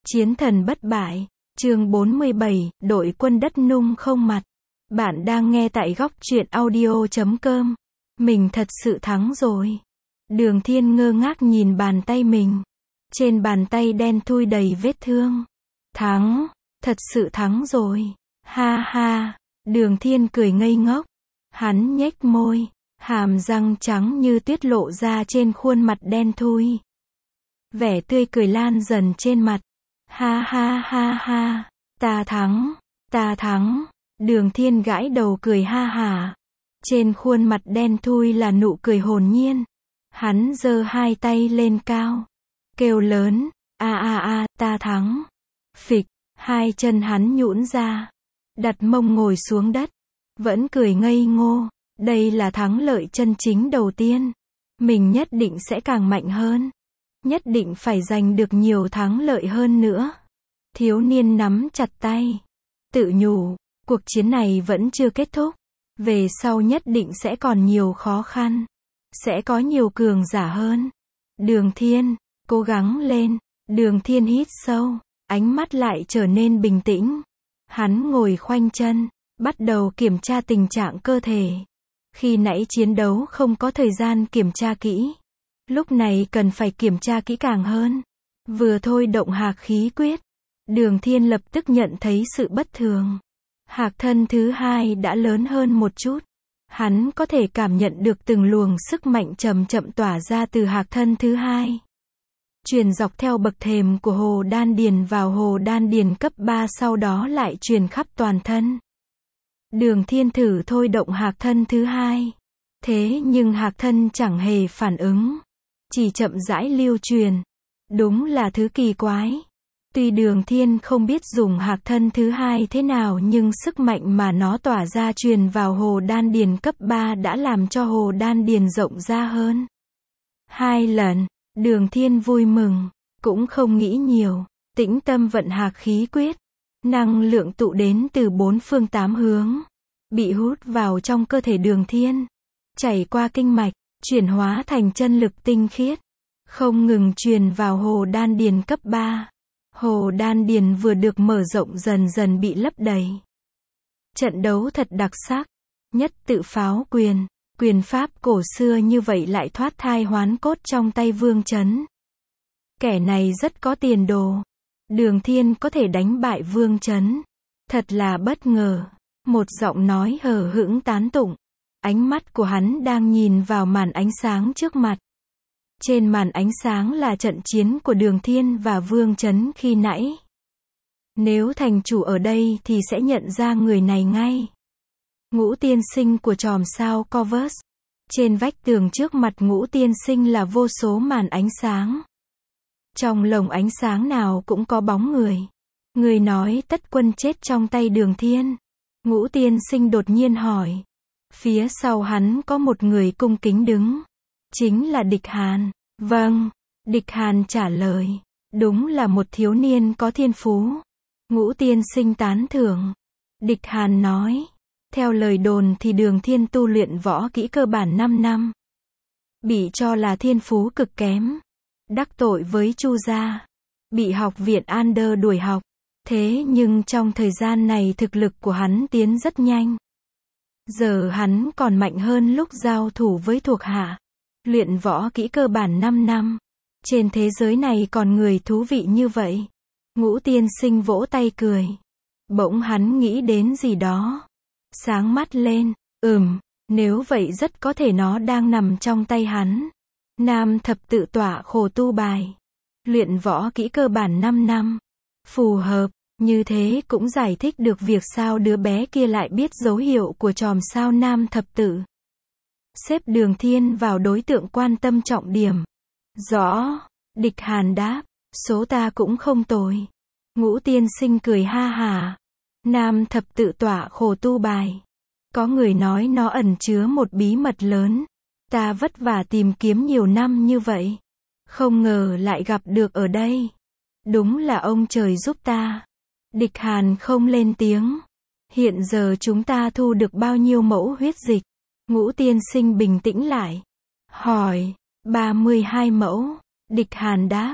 Chiến thần bất bại, chương 47, đội quân đất nung không mặt. Bạn đang nghe tại góc truyện audio.com. Mình thật sự thắng rồi. Đường Thiên ngơ ngác nhìn bàn tay mình. Trên bàn tay đen thui đầy vết thương. Thắng, thật sự thắng rồi. Ha ha, Đường Thiên cười ngây ngốc. Hắn nhếch môi, hàm răng trắng như tuyết lộ ra trên khuôn mặt đen thui. Vẻ tươi cười lan dần trên mặt. Ha ha ha ha, ta thắng, Đường Thiên gãi đầu cười ha hả. Trên khuôn mặt đen thui là nụ cười hồn nhiên. Hắn giơ hai tay lên cao, kêu lớn, ta thắng. Phịch, hai chân hắn nhũn ra, đặt mông ngồi xuống đất, vẫn cười ngây ngô. Đây là thắng lợi chân chính đầu tiên. Mình nhất định sẽ càng mạnh hơn. Nhất định phải giành được nhiều thắng lợi hơn nữa. Thiếu niên nắm chặt tay, tự nhủ, cuộc chiến này vẫn chưa kết thúc. Về sau nhất định sẽ còn nhiều khó khăn. Sẽ có nhiều cường giả hơn. Đường Thiên, cố gắng lên. Đường Thiên hít sâu, ánh mắt lại trở nên bình tĩnh. Hắn ngồi khoanh chân, bắt đầu kiểm tra tình trạng cơ thể. Khi nãy chiến đấu không có thời gian kiểm tra kỹ. Lúc này cần phải kiểm tra kỹ càng hơn. Vừa thôi động hạc khí quyết, Đường Thiên lập tức nhận thấy sự bất thường. Hạc thân thứ hai đã lớn hơn một chút. Hắn có thể cảm nhận được từng luồng sức mạnh chậm chậm tỏa ra từ hạc thân thứ hai. Truyền dọc theo bậc thềm của hồ đan điền vào hồ đan điền cấp 3, sau đó lại truyền khắp toàn thân. Đường Thiên thử thôi động hạc thân thứ hai. Thế nhưng hạc thân chẳng hề phản ứng. Chỉ chậm rãi lưu truyền. Đúng là thứ kỳ quái. Tuy Đường Thiên không biết dùng hạc thân thứ hai thế nào, nhưng sức mạnh mà nó tỏa ra truyền vào hồ đan điền cấp 3 đã làm cho hồ đan điền rộng ra hơn 2 lần. Đường Thiên vui mừng, cũng không nghĩ nhiều, tĩnh tâm vận hạc khí quyết. Năng lượng tụ đến từ 4 phương 8 hướng, bị hút vào trong cơ thể Đường Thiên, chảy qua kinh mạch, chuyển hóa thành chân lực tinh khiết, không ngừng truyền vào hồ đan điền cấp 3. Hồ đan điền vừa được mở rộng dần dần bị lấp đầy. Trận đấu thật đặc sắc. Nhất tự pháo quyền, quyền pháp cổ xưa như vậy lại thoát thai hoán cốt trong tay Vương Chấn. Kẻ này rất có tiền đồ. Đường Thiên có thể đánh bại Vương Chấn. Thật là bất ngờ. Một giọng nói hờ hững tán tụng. Ánh mắt của hắn đang nhìn vào màn ánh sáng trước mặt. Trên màn ánh sáng là trận chiến của Đường Thiên và Vương Chấn khi nãy. Nếu thành chủ ở đây thì sẽ nhận ra người này ngay. Ngũ tiên sinh của chòm sao Corvus. Trên vách tường trước mặt Ngũ tiên sinh là vô số màn ánh sáng. Trong lồng ánh sáng nào cũng có bóng người. Người nói tất quân chết trong tay Đường Thiên. Ngũ tiên sinh đột nhiên hỏi. Phía sau hắn có một người cung kính đứng. Chính là Địch Hàn. Vâng, Địch Hàn trả lời. Đúng là một thiếu niên có thiên phú. Ngũ tiên sinh tán thưởng. Địch Hàn nói. Theo lời đồn thì Đường Thiên tu luyện võ kỹ cơ bản 5 năm. Bị cho là thiên phú cực kém. Đắc tội với Chu gia. Bị học viện Ander đuổi học. Thế nhưng trong thời gian này thực lực của hắn tiến rất nhanh. Giờ hắn còn mạnh hơn lúc giao thủ với thuộc hạ. Luyện võ kỹ cơ bản 5 năm. Trên thế giới này còn người thú vị như vậy. Ngũ tiên sinh vỗ tay cười. Bỗng hắn nghĩ đến gì đó. Sáng mắt lên. Nếu vậy rất có thể nó đang nằm trong tay hắn. Nam thập tự tọa khổ tu bài. Luyện võ kỹ cơ bản 5 năm. Phù hợp. Như thế cũng giải thích được việc sao đứa bé kia lại biết dấu hiệu của chòm sao Nam thập tự. Xếp Đường Thiên vào đối tượng quan tâm trọng điểm. Rõ. Địch Hàn đáp. Số ta cũng không tồi. Ngũ tiên sinh cười ha hả. Nam thập tự tọa khổ tu bài. Có người nói nó ẩn chứa một bí mật lớn. Ta vất vả tìm kiếm nhiều năm như vậy. Không ngờ lại gặp được ở đây. Đúng là ông trời giúp ta. Địch Hàn không lên tiếng. Hiện giờ chúng ta thu được bao nhiêu mẫu huyết dịch? Ngũ tiên sinh bình tĩnh lại. Hỏi. 32 mẫu. Địch Hàn đáp.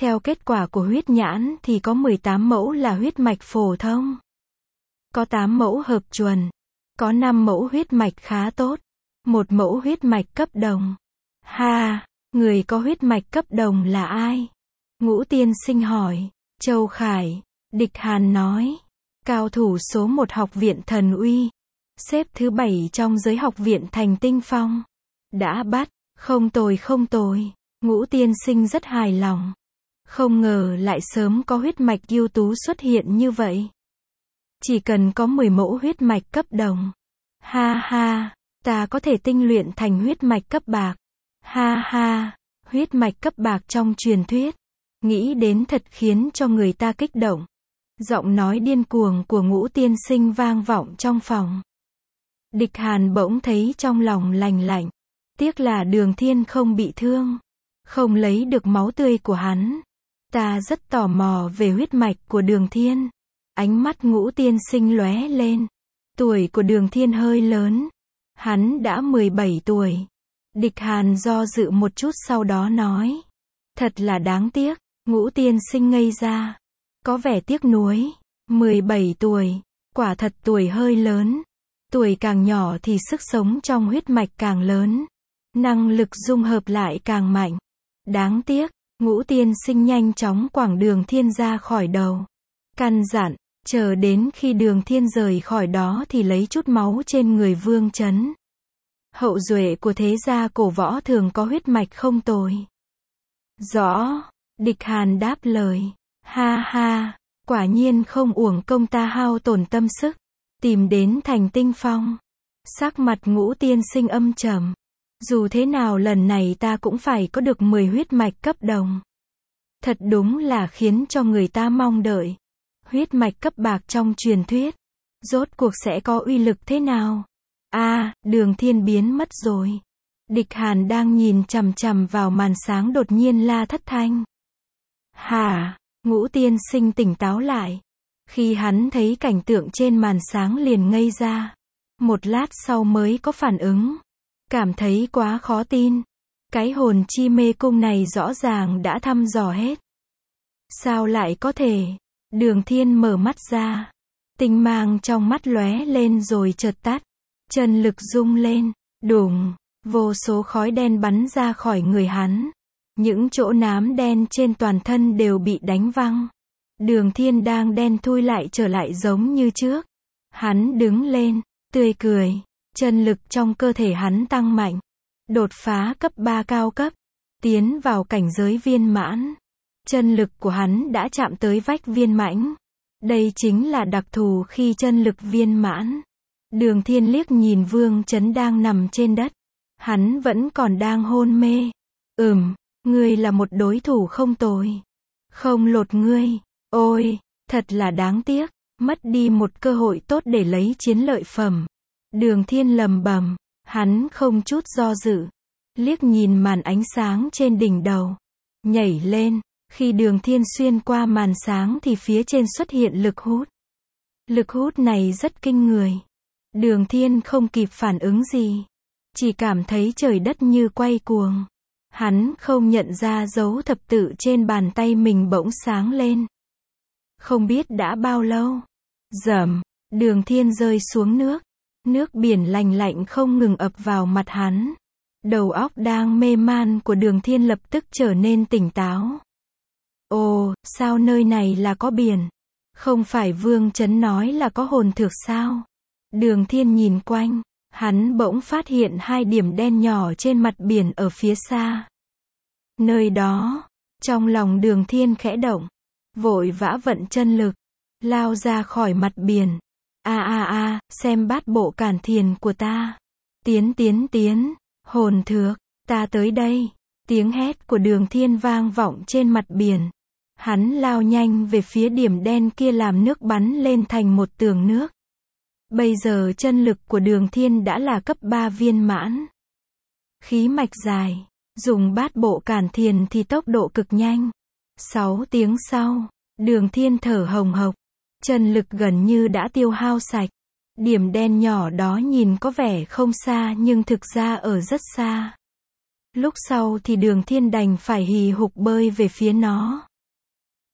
Theo kết quả của huyết nhãn thì có 18 mẫu là huyết mạch phổ thông. Có 8 mẫu hợp chuẩn. Có 5 mẫu huyết mạch khá tốt. 1 mẫu huyết mạch cấp đồng. Ha, người có huyết mạch cấp đồng là ai? Ngũ tiên sinh hỏi. Châu Khải. Địch Hàn nói. Cao thủ số 1 học viện Thần Uy. Xếp thứ 7 trong giới học viện Thành Tinh Phong. Đã bắt. Không tồi không tồi. Ngũ tiên sinh rất hài lòng. Không ngờ lại sớm có huyết mạch ưu tú xuất hiện như vậy. Chỉ cần có 10 mẫu huyết mạch cấp đồng. Ha ha, ta có thể tinh luyện thành huyết mạch cấp bạc. Ha ha, huyết mạch cấp bạc trong truyền thuyết. Nghĩ đến thật khiến cho người ta kích động. Giọng nói điên cuồng của Ngũ tiên sinh vang vọng trong phòng. Địch Hàn bỗng thấy trong lòng lành lạnh. Tiếc là Đường Thiên không bị thương. Không lấy được máu tươi của hắn. Ta rất tò mò về huyết mạch của Đường Thiên. Ánh mắt Ngũ tiên sinh lóe lên. Tuổi của Đường Thiên hơi lớn. Hắn đã 17 tuổi. Địch Hàn do dự một chút sau đó nói. Thật là đáng tiếc. Ngũ tiên sinh ngây ra. Có vẻ tiếc nuối. 17 tuổi. Quả thật tuổi hơi lớn. Tuổi càng nhỏ thì sức sống trong huyết mạch càng lớn. Năng lực dung hợp lại càng mạnh. Đáng tiếc. Ngũ tiên sinh nhanh chóng quẳng Đường Thiên ra khỏi đầu. Căn dặn. Chờ đến khi Đường Thiên rời khỏi đó thì lấy chút máu trên người Vương Chấn. Hậu duệ của thế gia cổ võ thường có huyết mạch không tồi. Rõ. Địch Hàn đáp lời. Ha ha, quả nhiên không uổng công ta hao tổn tâm sức. Tìm đến Thành Tinh Phong. Sắc mặt Ngũ tiên sinh âm trầm. Dù thế nào lần này ta cũng phải có được 10 huyết mạch cấp đồng. Thật đúng là khiến cho người ta mong đợi. Huyết mạch cấp bạc trong truyền thuyết. Rốt cuộc sẽ có uy lực thế nào? Đường Thiên biến mất rồi. Địch Hàn đang nhìn chằm chằm vào màn sáng đột nhiên la thất thanh. Hả? Ngũ tiên sinh tỉnh táo lại. Khi hắn thấy cảnh tượng trên màn sáng liền ngây ra. Một lát sau mới có phản ứng. Cảm thấy quá khó tin. Cái hồn chi mê cung này rõ ràng đã thăm dò hết. Sao lại có thể? Đường Thiên mở mắt ra. Tinh mang trong mắt lóe lên rồi chợt tắt. Chân lực rung lên. Đùng. Vô số khói đen bắn ra khỏi người hắn. Những chỗ nám đen trên toàn thân đều bị đánh văng. Đường Thiên đang đen thui lại trở lại giống như trước. Hắn đứng lên. Tươi cười. Chân lực trong cơ thể hắn tăng mạnh. Đột phá cấp 3 cao cấp. Tiến vào cảnh giới viên mãn. Chân lực của hắn đã chạm tới vách viên mãnh. Đây chính là đặc thù khi chân lực viên mãn. Đường Thiên liếc nhìn Vương Chấn đang nằm trên đất. Hắn vẫn còn đang hôn mê. Ngươi là một đối thủ không tồi. Không lột ngươi. Ôi, thật là đáng tiếc. Mất đi một cơ hội tốt để lấy chiến lợi phẩm. Đường Thiên lầm bầm. Hắn không chút do dự. Liếc nhìn màn ánh sáng trên đỉnh đầu. Nhảy lên. Khi Đường Thiên xuyên qua màn sáng thì phía trên xuất hiện lực hút. Lực hút này rất kinh người. Đường Thiên không kịp phản ứng gì. Chỉ cảm thấy trời đất như quay cuồng. Hắn không nhận ra dấu thập tự trên bàn tay mình bỗng sáng lên. Không biết đã bao lâu. Rầm, Đường Thiên rơi xuống nước. Nước biển lạnh lạnh không ngừng ập vào mặt hắn. Đầu óc đang mê man của Đường Thiên lập tức trở nên tỉnh táo. Ồ, sao nơi này là có biển? Không phải Vương Chấn nói là có hồn thực sao? Đường Thiên nhìn quanh. Hắn bỗng phát hiện 2 điểm đen nhỏ trên mặt biển ở phía xa. Nơi đó, trong lòng Đường Thiên khẽ động. Vội vã vận chân lực. Lao ra khỏi mặt biển. Xem bát bộ cản thiền của ta. Tiến. Hồn thược, ta tới đây. Tiếng hét của Đường Thiên vang vọng trên mặt biển. Hắn lao nhanh về phía điểm đen kia làm nước bắn lên thành một tường nước. Bây giờ chân lực của Đường Thiên đã là cấp 3 viên mãn. Khí mạch dài, dùng bát bộ cản thiền thì tốc độ cực nhanh. 6 tiếng sau, Đường Thiên thở hồng hộc. Chân lực gần như đã tiêu hao sạch. Điểm đen nhỏ đó nhìn có vẻ không xa nhưng thực ra ở rất xa. Lúc sau thì Đường Thiên đành phải hì hục bơi về phía nó.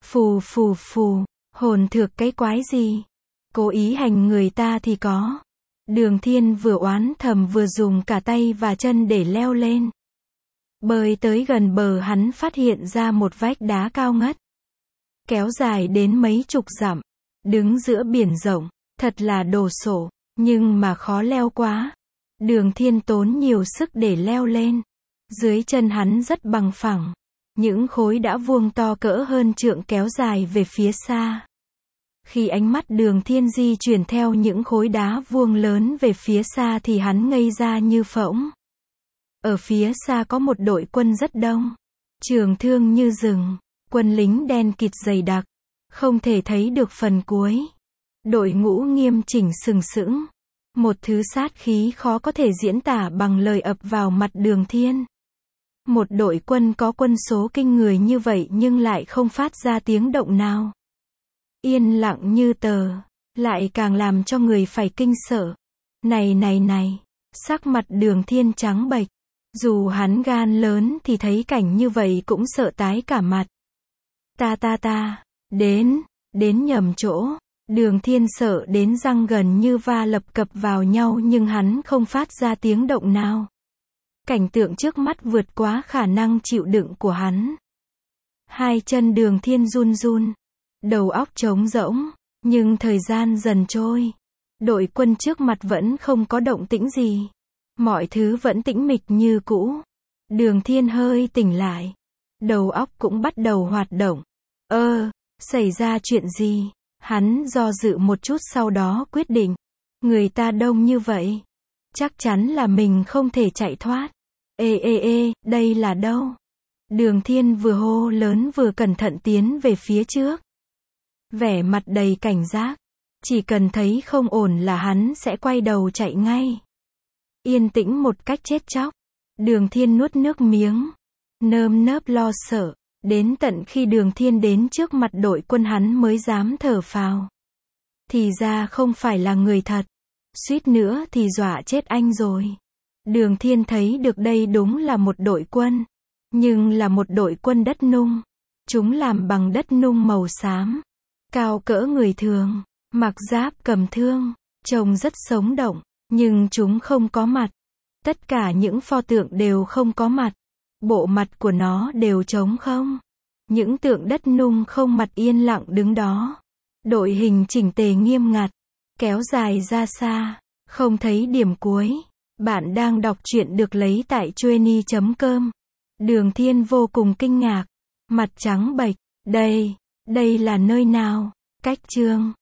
Phù phù phù, hồn thược cái quái gì? Cố ý hành người ta thì có. Đường Thiên vừa oán thầm vừa dùng cả tay và chân để leo lên. Bơi tới gần bờ hắn phát hiện ra một vách đá cao ngất. Kéo dài đến mấy chục dặm. Đứng giữa biển rộng, thật là đồ sộ, nhưng mà khó leo quá. Đường Thiên tốn nhiều sức để leo lên. Dưới chân hắn rất bằng phẳng. Những khối đá vuông to cỡ hơn trượng kéo dài về phía xa. Khi ánh mắt Đường Thiên di chuyển theo những khối đá vuông lớn về phía xa thì hắn ngây ra như phỗng. Ở phía xa có một đội quân rất đông. Trường thương như rừng. Quân lính đen kịt dày đặc. Không thể thấy được phần cuối. Đội ngũ nghiêm chỉnh sừng sững. Một thứ sát khí khó có thể diễn tả bằng lời ập vào mặt Đường Thiên. Một đội quân có quân số kinh người như vậy nhưng lại không phát ra tiếng động nào. Yên lặng như tờ, lại càng làm cho người phải kinh sợ. Này, sắc mặt Đường Thiên trắng bệch. Dù hắn gan lớn thì thấy cảnh như vậy cũng sợ tái cả mặt. Đến nhầm chỗ. Đường Thiên sợ đến răng gần như va lập cập vào nhau nhưng hắn không phát ra tiếng động nào. Cảnh tượng trước mắt vượt quá khả năng chịu đựng của hắn. Hai chân Đường Thiên run run. Đầu óc trống rỗng. Nhưng thời gian dần trôi. Đội quân trước mặt vẫn không có động tĩnh gì. Mọi thứ vẫn tĩnh mịch như cũ. Đường Thiên hơi tỉnh lại. Đầu óc cũng bắt đầu hoạt động. Xảy ra chuyện gì? Hắn do dự một chút sau đó quyết định. Người ta đông như vậy. Chắc chắn là mình không thể chạy thoát. Đây là đâu? Đường Thiên vừa hô lớn vừa cẩn thận tiến về phía trước. Vẻ mặt đầy cảnh giác. Chỉ cần thấy không ổn là hắn sẽ quay đầu chạy ngay. Yên tĩnh một cách chết chóc. Đường Thiên nuốt nước miếng. Nơm nớp lo sợ. Đến tận khi Đường Thiên đến trước mặt đội quân hắn mới dám thở phào. Thì ra không phải là người thật. Suýt nữa thì dọa chết anh rồi. Đường Thiên thấy được đây đúng là một đội quân. Nhưng là một đội quân đất nung. Chúng làm bằng đất nung màu xám. Cao cỡ người thường. Mặc giáp cầm thương. Trông rất sống động. Nhưng chúng không có mặt. Tất cả những pho tượng đều không có mặt. Bộ mặt của nó đều trống không. Những tượng đất nung không mặt yên lặng đứng đó. Đội hình chỉnh tề nghiêm ngặt. Kéo dài ra xa. Không thấy điểm cuối. Bạn đang đọc truyện được lấy tại Chueny.com. Đường Thiên vô cùng kinh ngạc. Mặt trắng bệch. Đây là nơi nào? Cách chương